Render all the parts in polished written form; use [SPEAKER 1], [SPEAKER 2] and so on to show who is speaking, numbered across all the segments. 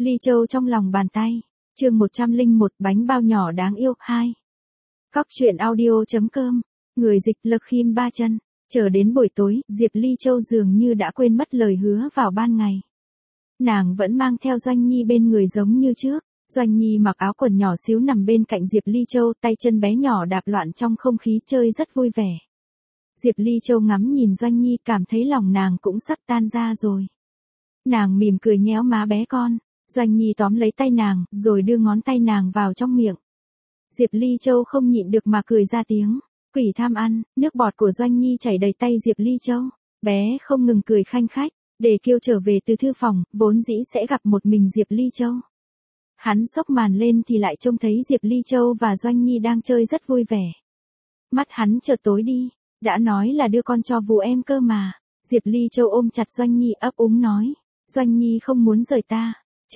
[SPEAKER 1] Ly Châu trong lòng bàn tay. Chương 101 bánh bao nhỏ đáng yêu 2. Cóc truyện audio.com. Người dịch Lực Khiêm Ba Chân. Chờ đến buổi tối, Diệp Ly Châu dường như đã quên mất lời hứa vào ban ngày. Nàng vẫn mang theo Doanh Nhi bên người giống như trước. Doanh Nhi mặc áo quần nhỏ xíu nằm bên cạnh Diệp Ly Châu, tay chân bé nhỏ đạp loạn trong không khí chơi rất vui vẻ. Diệp Ly Châu ngắm nhìn Doanh Nhi, cảm thấy lòng nàng cũng sắp tan ra rồi. Nàng mỉm cười nhéo má bé con. Doanh Nhi tóm lấy tay nàng, rồi đưa ngón tay nàng vào trong miệng. Diệp Ly Châu không nhịn được mà cười ra tiếng. Quỷ tham ăn, nước bọt của Doanh Nhi chảy đầy tay Diệp Ly Châu. Bé không ngừng cười khanh khách. Để Kiêu trở về từ thư phòng, vốn dĩ sẽ gặp một mình Diệp Ly Châu. Hắn xốc màn lên thì lại trông thấy Diệp Ly Châu và Doanh Nhi đang chơi rất vui vẻ. Mắt hắn chợt tối đi. Đã nói là đưa con cho Vũ em cơ mà. Diệp Ly Châu ôm chặt Doanh Nhi ấp úng nói. Doanh Nhi không muốn rời ta.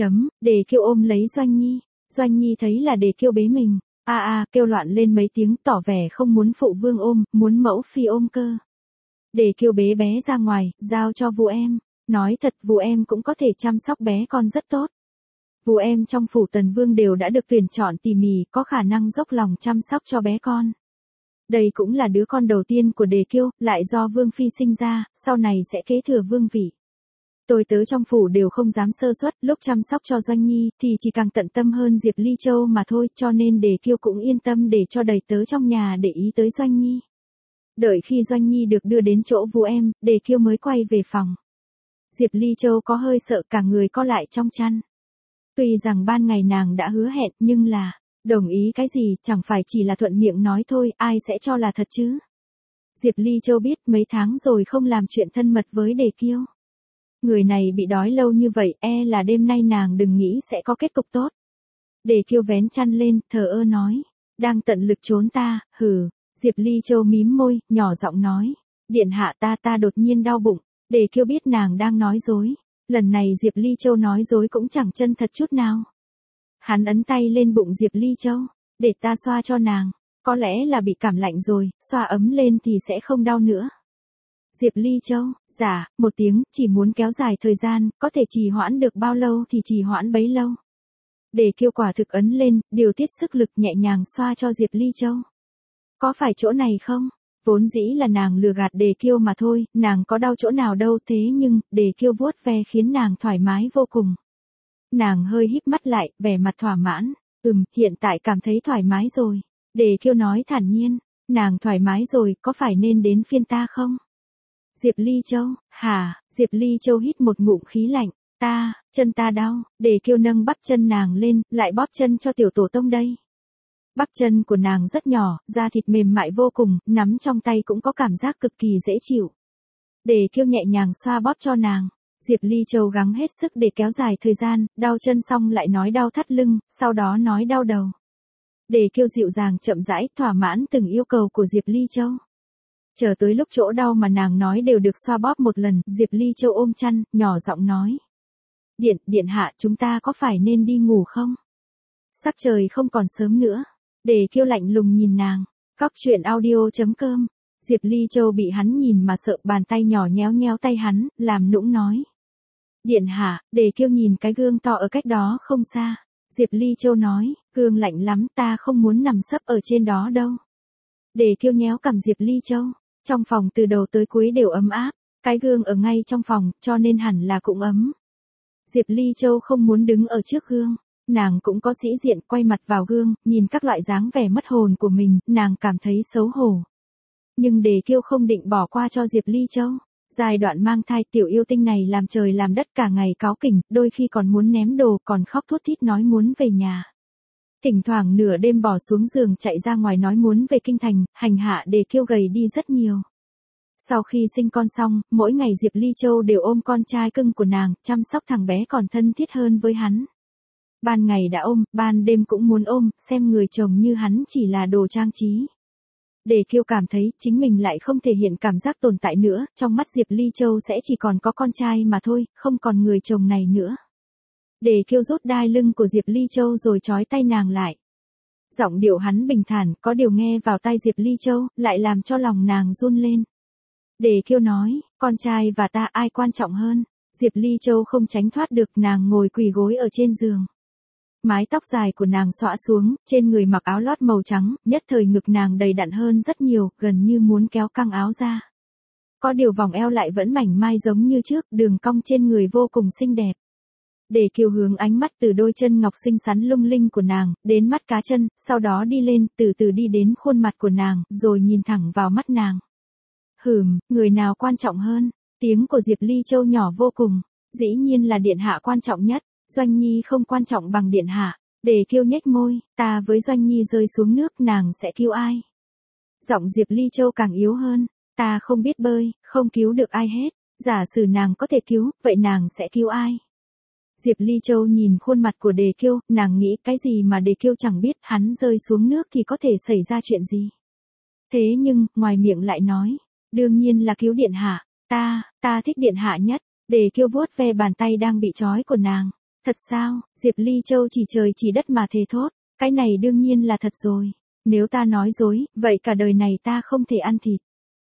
[SPEAKER 1] Để Kiêu ôm lấy Doanh Nhi. Doanh Nhi thấy là Để Kiêu bế mình. Kêu loạn lên mấy tiếng tỏ vẻ không muốn phụ vương ôm, muốn mẫu phi ôm cơ. Để Kiêu bế bé ra ngoài, giao cho Vũ em. Nói thật Vũ em cũng có thể chăm sóc bé con rất tốt. Vũ em trong phủ Tần Vương đều đã được tuyển chọn tỉ mỉ, có khả năng dốc lòng chăm sóc cho bé con. Đây cũng là đứa con đầu tiên của Đề Kiêu, lại do Vương Phi sinh ra, sau này sẽ kế thừa vương vị. Tôi tớ trong phủ đều không dám sơ suất, lúc chăm sóc cho Doanh Nhi thì chỉ càng tận tâm hơn Diệp Ly Châu mà thôi, cho nên Đề Kiêu cũng yên tâm để cho đầy tớ trong nhà để ý tới Doanh Nhi. Đợi khi Doanh Nhi được đưa đến chỗ Vũ em, Đề Kiêu mới quay về phòng. Diệp Ly Châu có hơi sợ, cả người co lại trong chăn. Tuy rằng ban ngày nàng đã hứa hẹn, nhưng là, đồng ý cái gì, chẳng phải chỉ là thuận miệng nói thôi, ai sẽ cho là thật chứ. Diệp Ly Châu biết mấy tháng rồi không làm chuyện thân mật với Đề Kiêu. Người này bị đói lâu như vậy, là đêm nay nàng đừng nghĩ sẽ có kết cục tốt. Đề Kiêu vén chăn lên, thờ ơ nói. Đang tận lực trốn ta, hừ. Diệp Ly Châu mím môi, nhỏ giọng nói. Điện hạ ta đột nhiên đau bụng. Đề Kiêu biết nàng đang nói dối. Lần này Diệp Ly Châu nói dối cũng chẳng chân thật chút nào. Hắn ấn tay lên bụng Diệp Ly Châu. Để ta xoa cho nàng. Có lẽ là bị cảm lạnh rồi, xoa ấm lên thì sẽ không đau nữa. Diệp Ly Châu, dạ, một tiếng, chỉ muốn kéo dài thời gian, có thể trì hoãn được bao lâu thì trì hoãn bấy lâu. Để Kiêu quả thực ấn lên, điều tiết sức lực nhẹ nhàng xoa cho Diệp Ly Châu. Có phải chỗ này không? Vốn dĩ là nàng lừa gạt Đề Kiêu mà thôi, nàng có đau chỗ nào đâu, thế nhưng, Đề Kiêu vuốt ve khiến nàng thoải mái vô cùng. Nàng hơi híp mắt lại, vẻ mặt thỏa mãn. Hiện tại cảm thấy thoải mái rồi. Đề Kiêu nói thản nhiên. Nàng thoải mái rồi, có phải nên đến phiên ta không? Diệp Ly Châu, hả? Diệp Ly Châu hít một ngụm khí lạnh. Chân ta đau. Đề Kiêu nâng bắp chân nàng lên, lại bóp chân cho tiểu tổ tông đây. Bắp chân của nàng rất nhỏ, da thịt mềm mại vô cùng, nắm trong tay cũng có cảm giác cực kỳ dễ chịu. Đề Kiêu nhẹ nhàng xoa bóp cho nàng. Diệp Ly Châu gắng hết sức để kéo dài thời gian, đau chân xong lại nói đau thắt lưng, sau đó nói đau đầu. Đề Kiêu dịu dàng chậm rãi, thỏa mãn từng yêu cầu của Diệp Ly Châu. Chờ tới lúc chỗ đau mà nàng nói đều được xoa bóp một lần, Diệp Ly Châu ôm chăn, nhỏ giọng nói. Điện hạ, chúng ta có phải nên đi ngủ không? Sắc trời không còn sớm nữa. Đề Kiêu lạnh lùng nhìn nàng. Cóc truyện audio.com. Diệp Ly Châu bị hắn nhìn mà sợ, bàn tay nhỏ nhéo nhéo tay hắn, làm nũng nói. Điện hạ, Đề Kiêu nhìn cái gương to ở cách đó không xa. Diệp Ly Châu nói, gương lạnh lắm, ta không muốn nằm sấp ở trên đó đâu. Đề Kiêu nhéo cằm Diệp Ly Châu. Trong phòng từ đầu tới cuối đều ấm áp, cái gương ở ngay trong phòng, cho nên hẳn là cũng ấm. Diệp Ly Châu không muốn đứng ở trước gương, nàng cũng có sĩ diện, quay mặt vào gương, nhìn các loại dáng vẻ mất hồn của mình, nàng cảm thấy xấu hổ. Nhưng Đề Kiêu không định bỏ qua cho Diệp Ly Châu. Giai đoạn mang thai tiểu yêu tinh này làm trời làm đất cả ngày cáu kỉnh, đôi khi còn muốn ném đồ, còn khóc thút thít nói muốn về nhà. Thỉnh thoảng nửa đêm bỏ xuống giường chạy ra ngoài nói muốn về kinh thành, hành hạ Đề Kiêu gầy đi rất nhiều. Sau khi sinh con xong, mỗi ngày Diệp Ly Châu đều ôm con trai cưng của nàng, chăm sóc thằng bé còn thân thiết hơn với hắn. Ban ngày đã ôm, ban đêm cũng muốn ôm, xem người chồng như hắn chỉ là đồ trang trí. Đề Kiêu cảm thấy chính mình lại không thể hiện cảm giác tồn tại nữa, trong mắt Diệp Ly Châu sẽ chỉ còn có con trai mà thôi, không còn người chồng này nữa. Đề Kiêu rút đai lưng của Diệp Ly Châu rồi trói tay nàng lại. Giọng điệu hắn bình thản, có điều nghe vào tai Diệp Ly Châu, lại làm cho lòng nàng run lên. Đề Kiêu nói, con trai và ta ai quan trọng hơn? Diệp Ly Châu không tránh thoát được, nàng ngồi quỳ gối ở trên giường. Mái tóc dài của nàng xõa xuống, trên người mặc áo lót màu trắng, nhất thời ngực nàng đầy đặn hơn rất nhiều, gần như muốn kéo căng áo ra. Có điều vòng eo lại vẫn mảnh mai giống như trước, đường cong trên người vô cùng xinh đẹp. Để Kiều hướng ánh mắt từ đôi chân ngọc xinh xắn lung linh của nàng, đến mắt cá chân, sau đó đi lên, từ từ đi đến khuôn mặt của nàng, rồi nhìn thẳng vào mắt nàng. Người nào quan trọng hơn? Tiếng của Diệp Ly Châu nhỏ vô cùng. Dĩ nhiên là điện hạ quan trọng nhất, Doanh Nhi không quan trọng bằng điện hạ. Để Kiều nhếch môi, ta với Doanh Nhi rơi xuống nước nàng sẽ cứu ai? Giọng Diệp Ly Châu càng yếu hơn, ta không biết bơi, không cứu được ai hết. Giả sử nàng có thể cứu, vậy nàng sẽ cứu ai? Diệp Ly Châu nhìn khuôn mặt của Đề Kiêu, nàng nghĩ cái gì mà Đề Kiêu chẳng biết, hắn rơi xuống nước thì có thể xảy ra chuyện gì. Thế nhưng, ngoài miệng lại nói, đương nhiên là cứu điện hạ, ta thích điện hạ nhất. Đề Kiêu vuốt ve bàn tay đang bị trói của nàng. Thật sao? Diệp Ly Châu chỉ trời chỉ đất mà thề thốt, cái này đương nhiên là thật rồi. Nếu ta nói dối, vậy cả đời này ta không thể ăn thịt.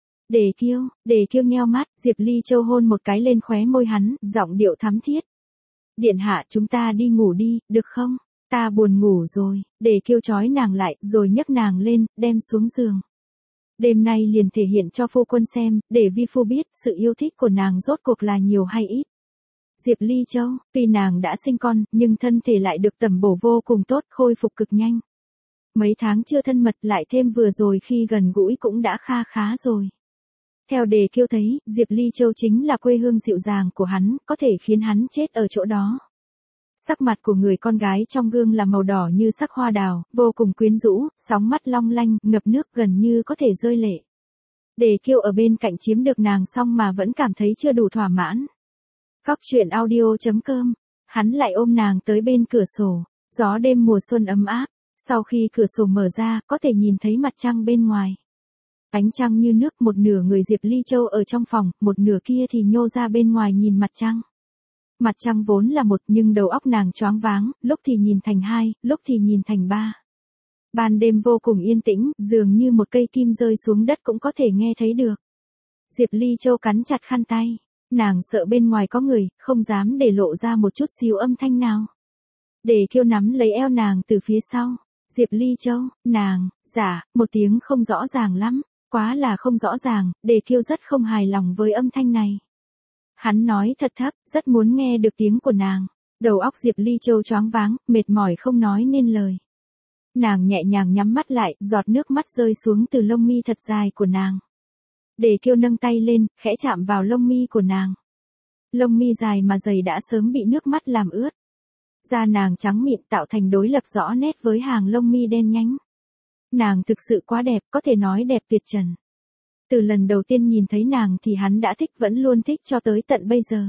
[SPEAKER 1] Đề Kiêu nheo mắt, Diệp Ly Châu hôn một cái lên khóe môi hắn, giọng điệu thắm thiết. Điện hạ, chúng ta đi ngủ đi, được không? Ta buồn ngủ rồi. Đề Kiêu trói nàng lại, rồi nhấc nàng lên, đem xuống giường. Đêm nay liền thể hiện cho phu quân xem, để vi phu biết sự yêu thích của nàng rốt cuộc là nhiều hay ít. Diệp Ly Châu, tuy nàng đã sinh con, nhưng thân thể lại được tẩm bổ vô cùng tốt, khôi phục cực nhanh. Mấy tháng chưa thân mật lại thêm vừa rồi khi gần gũi cũng đã khá rồi. Theo Đề Kiêu thấy, Diệp Ly Châu chính là quê hương dịu dàng của hắn, có thể khiến hắn chết ở chỗ đó. Sắc mặt của người con gái trong gương là màu đỏ như sắc hoa đào, vô cùng quyến rũ, sóng mắt long lanh, ngập nước gần như có thể rơi lệ. Đề Kiêu ở bên cạnh chiếm được nàng xong mà vẫn cảm thấy chưa đủ thỏa mãn. Cóc truyện audio.com, hắn lại ôm nàng tới bên cửa sổ, gió đêm mùa xuân ấm áp, sau khi cửa sổ mở ra, có thể nhìn thấy mặt trăng bên ngoài. Ánh trăng như nước, một nửa người Diệp Ly Châu ở trong phòng, một nửa kia thì nhô ra bên ngoài nhìn mặt trăng. Mặt trăng vốn là một nhưng đầu óc nàng choáng váng, lúc thì nhìn thành hai, lúc thì nhìn thành ba. Ban đêm vô cùng yên tĩnh, dường như một cây kim rơi xuống đất cũng có thể nghe thấy được. Diệp Ly Châu cắn chặt khăn tay, nàng sợ bên ngoài có người, không dám để lộ ra một chút xíu âm thanh nào. Đề Kiêu nắm lấy eo nàng từ phía sau. Diệp Ly Châu, nàng, một tiếng không rõ ràng lắm. Quá là không rõ ràng, Đề Kiêu rất không hài lòng với âm thanh này. Hắn nói thật thấp, rất muốn nghe được tiếng của nàng. Đầu óc Diệp Ly Châu choáng váng, mệt mỏi không nói nên lời. Nàng nhẹ nhàng nhắm mắt lại, giọt nước mắt rơi xuống từ lông mi thật dài của nàng. Đề Kiêu nâng tay lên, khẽ chạm vào lông mi của nàng. Lông mi dài mà dày đã sớm bị nước mắt làm ướt. Da nàng trắng mịn tạo thành đối lập rõ nét với hàng lông mi đen nhánh. Nàng thực sự quá đẹp, có thể nói đẹp tuyệt trần. Từ lần đầu tiên nhìn thấy nàng thì hắn đã thích, vẫn luôn thích cho tới tận bây giờ.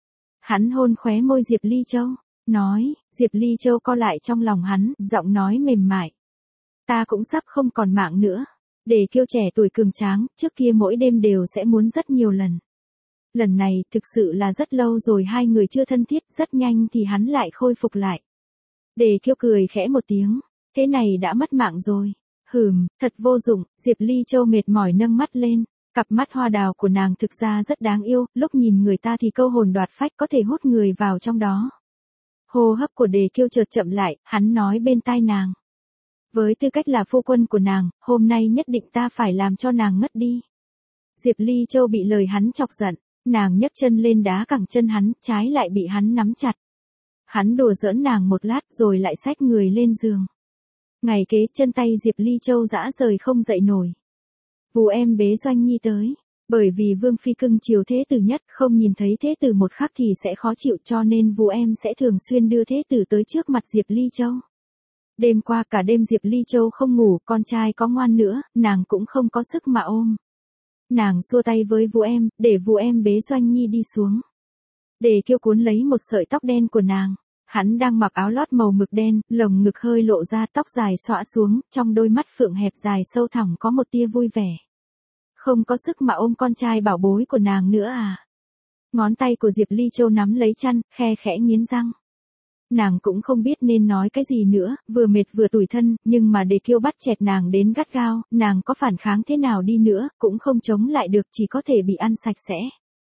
[SPEAKER 1] Hắn hôn khóe môi Diệp Ly Châu, nói, Diệp Ly Châu co lại trong lòng hắn, giọng nói mềm mại. Ta cũng sắp không còn mạng nữa. Đề Kiêu trẻ tuổi cường tráng, trước kia mỗi đêm đều sẽ muốn rất nhiều lần. Lần này, thực sự là rất lâu rồi hai người chưa thân thiết, rất nhanh thì hắn lại khôi phục lại. Đề Kiêu cười khẽ một tiếng, thế này đã mất mạng rồi. Thật vô dụng. Diệp Ly Châu mệt mỏi nâng mắt lên, cặp mắt hoa đào của nàng thực ra rất đáng yêu, lúc nhìn người ta thì câu hồn đoạt phách, có thể hút người vào trong đó. Hô hấp của Đề Kiêu chợt chậm lại, hắn nói bên tai nàng. Với tư cách là phu quân của nàng, hôm nay nhất định ta phải làm cho nàng ngất đi. Diệp Ly Châu bị lời hắn chọc giận, nàng nhấc chân lên đá cẳng chân hắn, trái lại bị hắn nắm chặt. Hắn đùa giỡn nàng một lát rồi lại xách người lên giường. Ngày kế chân tay Diệp Ly Châu rã rời không dậy nổi. Vú em bế Doanh Nhi tới, bởi vì Vương Phi cưng chiều thế tử nhất, không nhìn thấy thế tử một khắc thì sẽ khó chịu, cho nên vú em sẽ thường xuyên đưa thế tử tới trước mặt Diệp Ly Châu. Đêm qua cả đêm Diệp Ly Châu không ngủ, con trai có ngoan nữa, nàng cũng không có sức mà ôm. Nàng xua tay với vú em, để vú em bế Doanh Nhi đi xuống. Đề Kiêu cuốn lấy một sợi tóc đen của nàng. Hắn đang mặc áo lót màu mực đen, lồng ngực hơi lộ ra, tóc dài xõa xuống, trong đôi mắt phượng hẹp dài sâu thẳm có một tia vui vẻ. Không có sức mà ôm con trai bảo bối của nàng nữa à? Ngón tay của Diệp Ly Châu nắm lấy chăn, khe khẽ nghiến răng. Nàng cũng không biết nên nói cái gì nữa, vừa mệt vừa tủi thân, nhưng mà Đề Kiêu bắt chẹt nàng đến gắt gao, nàng có phản kháng thế nào đi nữa, cũng không chống lại được, chỉ có thể bị ăn sạch sẽ.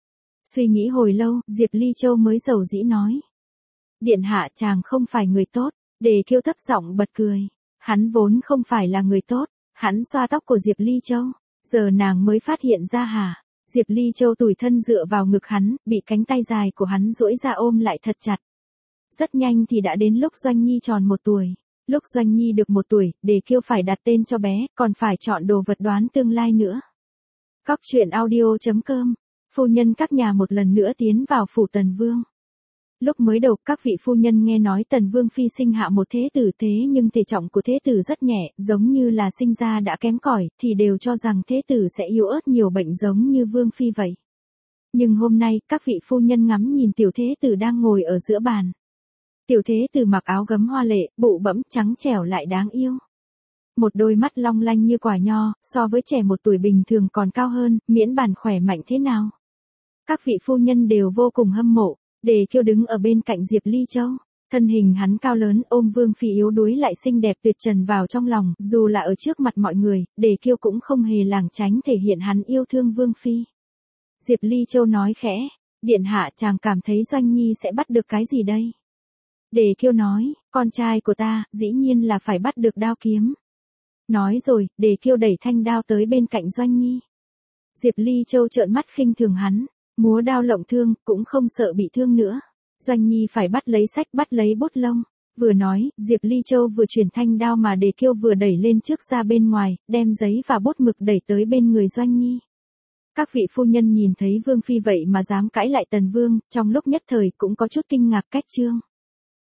[SPEAKER 1] Suy nghĩ hồi lâu, Diệp Ly Châu mới dầu dĩ nói. Điện hạ chàng không phải người tốt, Đề Kiêu thấp giọng bật cười. Hắn vốn không phải là người tốt, hắn xoa tóc của Diệp Ly Châu. Giờ nàng mới phát hiện ra hả? Diệp Ly Châu tủi thân dựa vào ngực hắn, bị cánh tay dài của hắn duỗi ra ôm lại thật chặt. Rất nhanh thì đã đến lúc Doanh Nhi tròn 1 tuổi. Lúc Doanh Nhi được 1 tuổi, Đề Kiêu phải đặt tên cho bé, còn phải chọn đồ vật đoán tương lai nữa. Cóc truyện audio.com. Phu nhân các nhà một lần nữa tiến vào phủ Tần Vương. Lúc mới đầu các vị phu nhân nghe nói Tần Vương phi sinh hạ một thế tử, thế nhưng thể trọng của thế tử rất nhẹ, giống như là sinh ra đã kém cỏi, thì đều cho rằng thế tử sẽ yếu ớt nhiều bệnh giống như Vương phi vậy. Nhưng hôm nay, các vị phu nhân ngắm nhìn tiểu thế tử đang ngồi ở giữa bàn. Tiểu thế tử mặc áo gấm hoa lệ, bụ bẫm trắng trẻo lại đáng yêu. Một đôi mắt long lanh như quả nho, so với trẻ 1 tuổi bình thường còn cao hơn, miễn bàn khỏe mạnh thế nào. Các vị phu nhân đều vô cùng hâm mộ. Đề Kiêu đứng ở bên cạnh Diệp Ly Châu. Thân hình hắn cao lớn ôm Vương phi yếu đuối lại xinh đẹp tuyệt trần vào trong lòng, dù là ở trước mặt mọi người, Đề Kiêu cũng không hề lảng tránh thể hiện hắn yêu thương Vương phi. Diệp Ly Châu nói khẽ, điện hạ chàng cảm thấy Doanh Nhi sẽ bắt được cái gì đây? Đề Kiêu nói, con trai của ta, dĩ nhiên là phải bắt được đao kiếm. Nói rồi, Đề Kiêu đẩy thanh đao tới bên cạnh Doanh Nhi. Diệp Ly Châu trợn mắt khinh thường hắn. Múa đao lộng thương, cũng không sợ bị thương nữa. Doanh Nhi phải bắt lấy sách bắt lấy bút lông. Vừa nói, Diệp Ly Châu vừa chuyển thanh đao mà Đề Kiêu vừa đẩy lên trước ra bên ngoài, đem giấy và bút mực đẩy tới bên người Doanh Nhi. Các vị phu nhân nhìn thấy Vương phi vậy mà dám cãi lại Tần Vương, trong lúc nhất thời cũng có chút kinh ngạc cách trương.